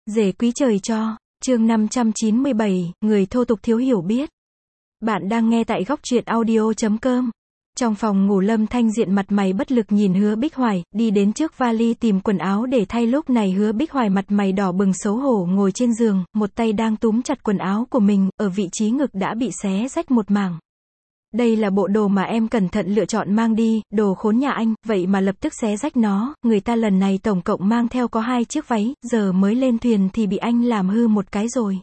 Rể quý trời cho, chương 597, người thô tục thiếu hiểu biết. Bạn đang nghe tại góc truyện audio.com. Trong phòng ngủ Lâm Thanh Diện mặt mày bất lực nhìn Hứa Bích Hoài, đi đến trước vali tìm quần áo để thay. Lúc này Hứa Bích Hoài mặt mày đỏ bừng xấu hổ ngồi trên giường, một tay đang túm chặt quần áo của mình, ở vị trí ngực đã bị xé rách một mảng. Đây là bộ đồ mà em cẩn thận lựa chọn mang đi, đồ khốn nhà anh, vậy mà lập tức xé rách nó, người ta lần này tổng cộng mang theo có 2 chiếc váy, giờ mới lên thuyền thì bị anh làm hư một cái rồi.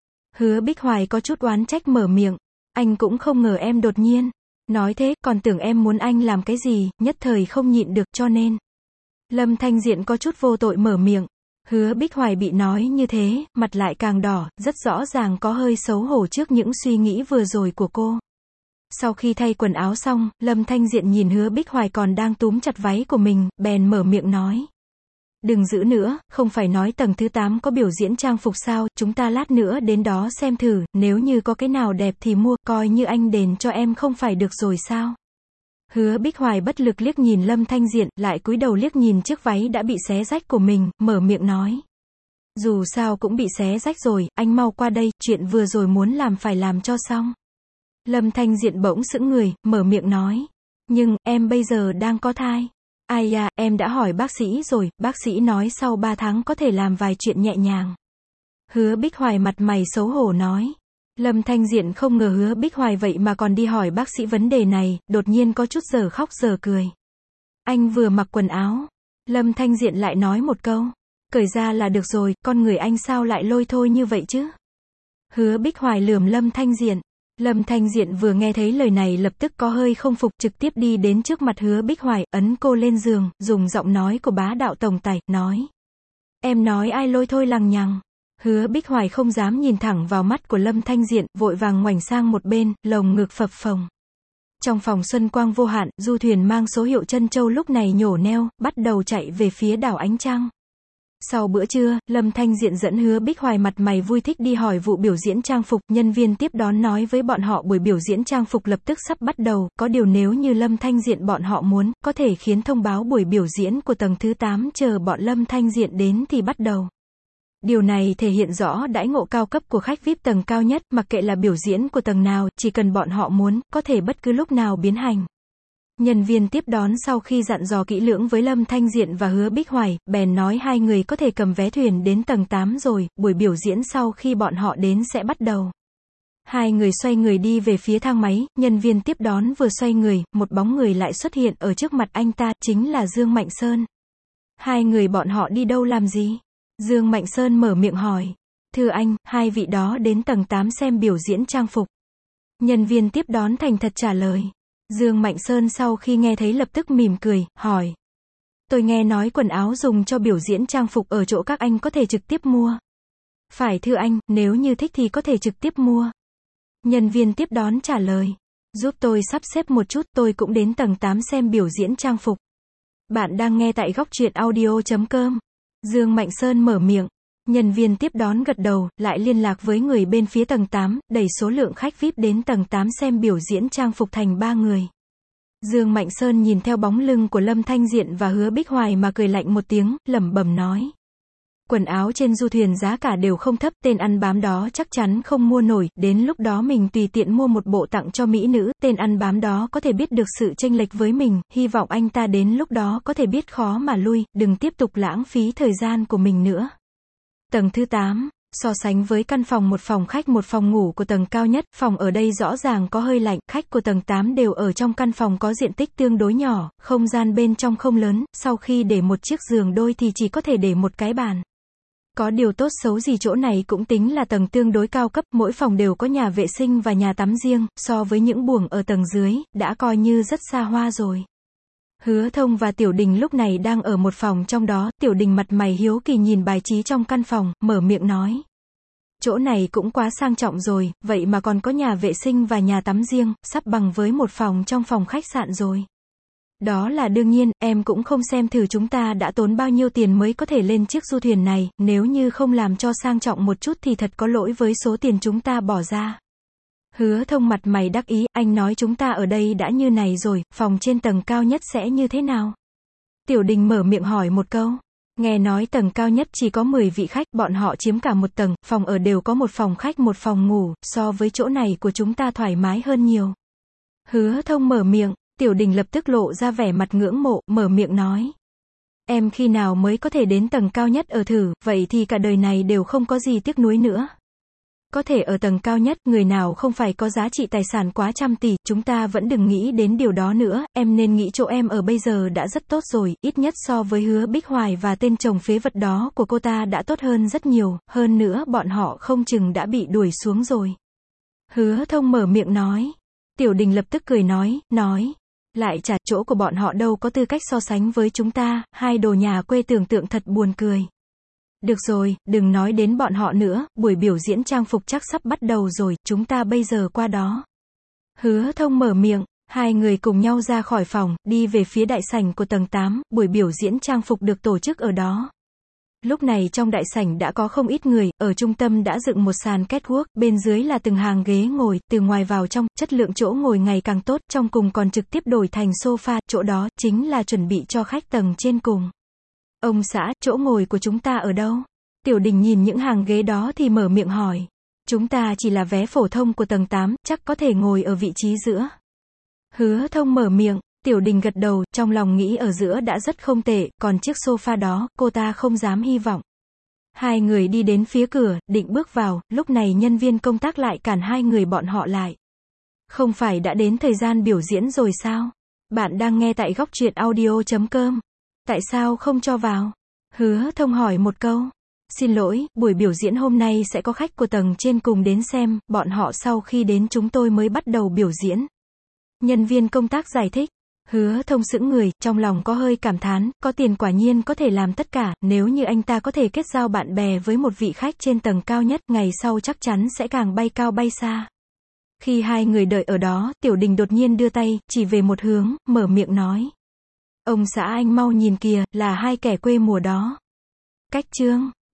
Hứa Bích Hoài có chút oán trách mở miệng, anh cũng không ngờ em đột nhiên nói thế, còn tưởng em muốn anh làm cái gì, nhất thời không nhịn được cho nên. Lâm Thanh Diện có chút vô tội mở miệng. Hứa Bích Hoài bị nói như thế, mặt lại càng đỏ, rất rõ ràng có hơi xấu hổ trước những suy nghĩ vừa rồi của cô. Sau khi thay quần áo xong, Lâm Thanh Diện nhìn Hứa Bích Hoài còn đang túm chặt váy của mình, bèn mở miệng nói. Đừng giữ nữa, không phải nói tầng thứ 8 có biểu diễn trang phục sao, chúng ta lát nữa đến đó xem thử, nếu như có cái nào đẹp thì mua, coi như anh đền cho em không phải được rồi sao. Hứa Bích Hoài bất lực liếc nhìn Lâm Thanh Diện, lại cúi đầu liếc nhìn chiếc váy đã bị xé rách của mình, mở miệng nói. Dù sao cũng bị xé rách rồi, anh mau qua đây, chuyện vừa rồi muốn làm phải làm cho xong. Lâm Thanh Diện bỗng sững người, mở miệng nói. Nhưng, em bây giờ đang có thai. Ai à, em đã hỏi bác sĩ rồi, bác sĩ nói sau 3 tháng có thể làm vài chuyện nhẹ nhàng. Hứa Bích Hoài mặt mày xấu hổ nói. Lâm Thanh Diện không ngờ Hứa Bích Hoài vậy mà còn đi hỏi bác sĩ vấn đề này, đột nhiên có chút giờ khóc giờ cười. Anh vừa mặc quần áo. Lâm Thanh Diện lại nói một câu. Cởi ra là được rồi, con người anh sao lại lôi thôi như vậy chứ? Hứa Bích Hoài lườm Lâm Thanh Diện. Lâm Thanh Diện vừa nghe thấy lời này lập tức có hơi không phục, trực tiếp đi đến trước mặt Hứa Bích Hoài, ấn cô lên giường, dùng giọng nói của bá đạo tổng tài, nói. Em nói ai lôi thôi lằng nhằng. Hứa Bích Hoài không dám nhìn thẳng vào mắt của Lâm Thanh Diện, vội vàng ngoảnh sang một bên, lồng ngực phập phồng. Trong phòng xuân quang vô hạn, du thuyền mang số hiệu Trân Châu lúc này nhổ neo, bắt đầu chạy về phía đảo Ánh Trăng. Sau bữa trưa, Lâm Thanh Diện dẫn Hứa Bích Hoài mặt mày vui thích đi hỏi vụ biểu diễn trang phục, nhân viên tiếp đón nói với bọn họ buổi biểu diễn trang phục lập tức sắp bắt đầu, có điều nếu như Lâm Thanh Diện bọn họ muốn, có thể khiến thông báo buổi biểu diễn của tầng thứ 8 chờ bọn Lâm Thanh Diện đến thì bắt đầu. Điều này thể hiện rõ đãi ngộ cao cấp của khách VIP tầng cao nhất, mặc kệ là biểu diễn của tầng nào, chỉ cần bọn họ muốn, có thể bất cứ lúc nào biến hành. Nhân viên tiếp đón sau khi dặn dò kỹ lưỡng với Lâm Thanh Diện và Hứa Bích Hoài, bèn nói hai người có thể cầm vé thuyền đến tầng 8 rồi, buổi biểu diễn sau khi bọn họ đến sẽ bắt đầu. Hai người xoay người đi về phía thang máy, nhân viên tiếp đón vừa xoay người, một bóng người lại xuất hiện ở trước mặt anh ta, chính là Dương Mạnh Sơn. Hai người bọn họ đi đâu làm gì? Dương Mạnh Sơn mở miệng hỏi. Thưa anh, hai vị đó đến tầng 8 xem biểu diễn trang phục. Nhân viên tiếp đón thành thật trả lời. Dương Mạnh Sơn sau khi nghe thấy lập tức mỉm cười, hỏi. Tôi nghe nói quần áo dùng cho biểu diễn trang phục ở chỗ các anh có thể trực tiếp mua. Phải thưa anh, nếu như thích thì có thể trực tiếp mua. Nhân viên tiếp đón trả lời. Giúp tôi sắp xếp một chút, tôi cũng đến tầng 8 xem biểu diễn trang phục. Bạn đang nghe tại góc truyện audio.com. Dương Mạnh Sơn mở miệng. Nhân viên tiếp đón gật đầu, lại liên lạc với người bên phía tầng 8, đẩy số lượng khách VIP đến tầng 8 xem biểu diễn trang phục thành 3 người. Dương Mạnh Sơn nhìn theo bóng lưng của Lâm Thanh Diện và Hứa Bích Hoài mà cười lạnh một tiếng, lẩm bẩm nói. Quần áo trên du thuyền giá cả đều không thấp, tên ăn bám đó chắc chắn không mua nổi, đến lúc đó mình tùy tiện mua một bộ tặng cho mỹ nữ, tên ăn bám đó có thể biết được sự chênh lệch với mình, hy vọng anh ta đến lúc đó có thể biết khó mà lui, đừng tiếp tục lãng phí thời gian của mình nữa. Tầng thứ 8, so sánh với căn phòng một phòng khách một phòng ngủ của tầng cao nhất, phòng ở đây rõ ràng có hơi lạnh, khách của tầng 8 đều ở trong căn phòng có diện tích tương đối nhỏ, không gian bên trong không lớn, sau khi để một chiếc giường đôi thì chỉ có thể để một cái bàn. Có điều tốt xấu gì chỗ này cũng tính là tầng tương đối cao cấp, mỗi phòng đều có nhà vệ sinh và nhà tắm riêng, so với những buồng ở tầng dưới, đã coi như rất xa hoa rồi. Hứa Thông và Tiểu Đình lúc này đang ở một phòng trong đó, Tiểu Đình mặt mày hiếu kỳ nhìn bài trí trong căn phòng, mở miệng nói. Chỗ này cũng quá sang trọng rồi, vậy mà còn có nhà vệ sinh và nhà tắm riêng, sắp bằng với một phòng trong phòng khách sạn rồi. Đó là đương nhiên, em cũng không xem thử chúng ta đã tốn bao nhiêu tiền mới có thể lên chiếc du thuyền này, nếu như không làm cho sang trọng một chút thì thật có lỗi với số tiền chúng ta bỏ ra. Hứa Thông mặt mày đắc ý, anh nói chúng ta ở đây đã như này rồi, phòng trên tầng cao nhất sẽ như thế nào? Tiểu Đình mở miệng hỏi một câu. Nghe nói tầng cao nhất chỉ có 10 vị khách, bọn họ chiếm cả một tầng, phòng ở đều có một phòng khách một phòng ngủ, so với chỗ này của chúng ta thoải mái hơn nhiều. Hứa Thông mở miệng, Tiểu Đình lập tức lộ ra vẻ mặt ngưỡng mộ, mở miệng nói. Em khi nào mới có thể đến tầng cao nhất ở thử, vậy thì cả đời này đều không có gì tiếc nuối nữa. Có thể ở tầng cao nhất, người nào không phải có giá trị tài sản quá trăm tỷ, chúng ta vẫn đừng nghĩ đến điều đó nữa, em nên nghĩ chỗ em ở bây giờ đã rất tốt rồi, ít nhất so với Hứa Bích Hoài và tên chồng phế vật đó của cô ta đã tốt hơn rất nhiều, hơn nữa bọn họ không chừng đã bị đuổi xuống rồi. Hứa Thông mở miệng nói. Tiểu Đình lập tức cười nói, lại chả, chỗ của bọn họ đâu có tư cách so sánh với chúng ta, hai đồ nhà quê tưởng tượng thật buồn cười. Được rồi, đừng nói đến bọn họ nữa, buổi biểu diễn trang phục chắc sắp bắt đầu rồi, chúng ta bây giờ qua đó. Hứa Thông mở miệng, hai người cùng nhau ra khỏi phòng, đi về phía đại sảnh của tầng 8, buổi biểu diễn trang phục được tổ chức ở đó. Lúc này trong đại sảnh đã có không ít người, ở trung tâm đã dựng một sàn catwalk, bên dưới là từng hàng ghế ngồi, từ ngoài vào trong, chất lượng chỗ ngồi ngày càng tốt, trong cùng còn trực tiếp đổi thành sofa, chỗ đó, chính là chuẩn bị cho khách tầng trên cùng. Ông xã, chỗ ngồi của chúng ta ở đâu? Tiểu Đình nhìn những hàng ghế đó thì mở miệng hỏi. Chúng ta chỉ là vé phổ thông của tầng 8, chắc có thể ngồi ở vị trí giữa. Hứa Thông mở miệng, Tiểu Đình gật đầu, trong lòng nghĩ ở giữa đã rất không tệ, còn chiếc sofa đó, cô ta không dám hy vọng. Hai người đi đến phía cửa, định bước vào, lúc này nhân viên công tác lại cản hai người bọn họ lại. Không phải đã đến thời gian biểu diễn rồi sao? Bạn đang nghe tại Góc Truyện Audio.com. Tại sao không cho vào? Hứa Thông hỏi một câu. Xin lỗi, buổi biểu diễn hôm nay sẽ có khách của tầng trên cùng đến xem, bọn họ sau khi đến chúng tôi mới bắt đầu biểu diễn. Nhân viên công tác giải thích. Hứa Thông sững người, trong lòng có hơi cảm thán, có tiền quả nhiên có thể làm tất cả, nếu như anh ta có thể kết giao bạn bè với một vị khách trên tầng cao nhất, ngày sau chắc chắn sẽ càng bay cao bay xa. Khi hai người đợi ở đó, Tiểu Đình đột nhiên đưa tay, chỉ về một hướng, mở miệng nói. Ông xã anh mau nhìn kìa, là hai kẻ quê mùa đó. Cách chương